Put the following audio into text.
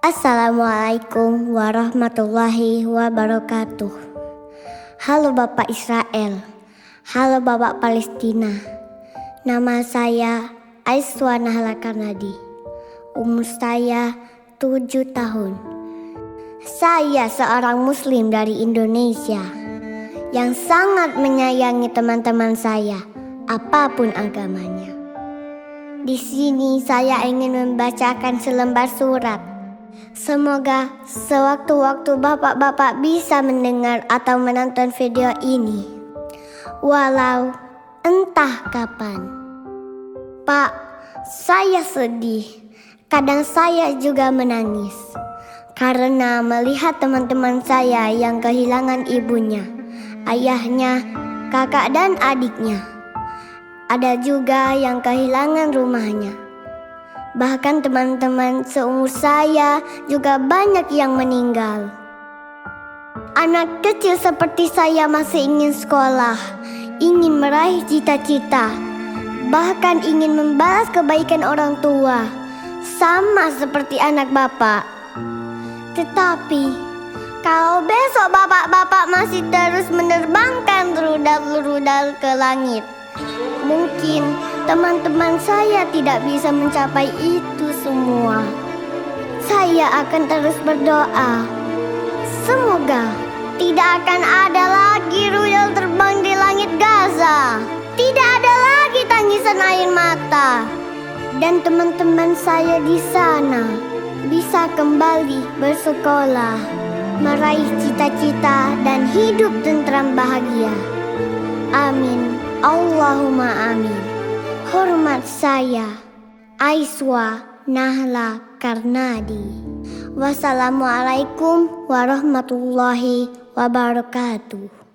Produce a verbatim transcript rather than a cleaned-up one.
Assalamualaikum warahmatullahi wabarakatuh. Halo Bapak Israel, halo Bapak Palestina. Nama saya Aiswa Nahla Karnadi. Umur saya tujuh tahun. Saya seorang muslim dari Indonesia yang sangat menyayangi teman-teman saya, apapun agamanya. Di sini saya ingin membacakan selembar surat. Semoga sewaktu-waktu bapak-bapak bisa mendengar atau menonton video ini, walau entah kapan. Pak, saya sedih. Kadang saya juga menangis karena melihat teman-teman saya yang kehilangan ibunya, ayahnya, kakak dan adiknya. Ada juga yang kehilangan rumahnya. Bahkan teman-teman seumur saya juga banyak yang meninggal. Anak kecil seperti saya masih ingin sekolah, ingin meraih cita-cita, bahkan ingin membalas kebaikan orang tua, sama seperti anak bapak. Tetapi, kalau besok bapak-bapak masih terus menerbangkan rudal-rudal ke langit, mungkin teman-teman saya tidak bisa mencapai itu semua. Saya akan terus berdoa, semoga tidak akan ada lagi rudal terbang di langit Gaza. Tidak ada lagi tangisan air mata. Dan teman-teman saya di sana bisa kembali bersekolah, meraih cita-cita dan hidup tentram bahagia. Amin. Allahumma amin. Hormat saya, Aiswa Nahla Karnadi. Wassalamualaikum warahmatullahi wabarakatuh.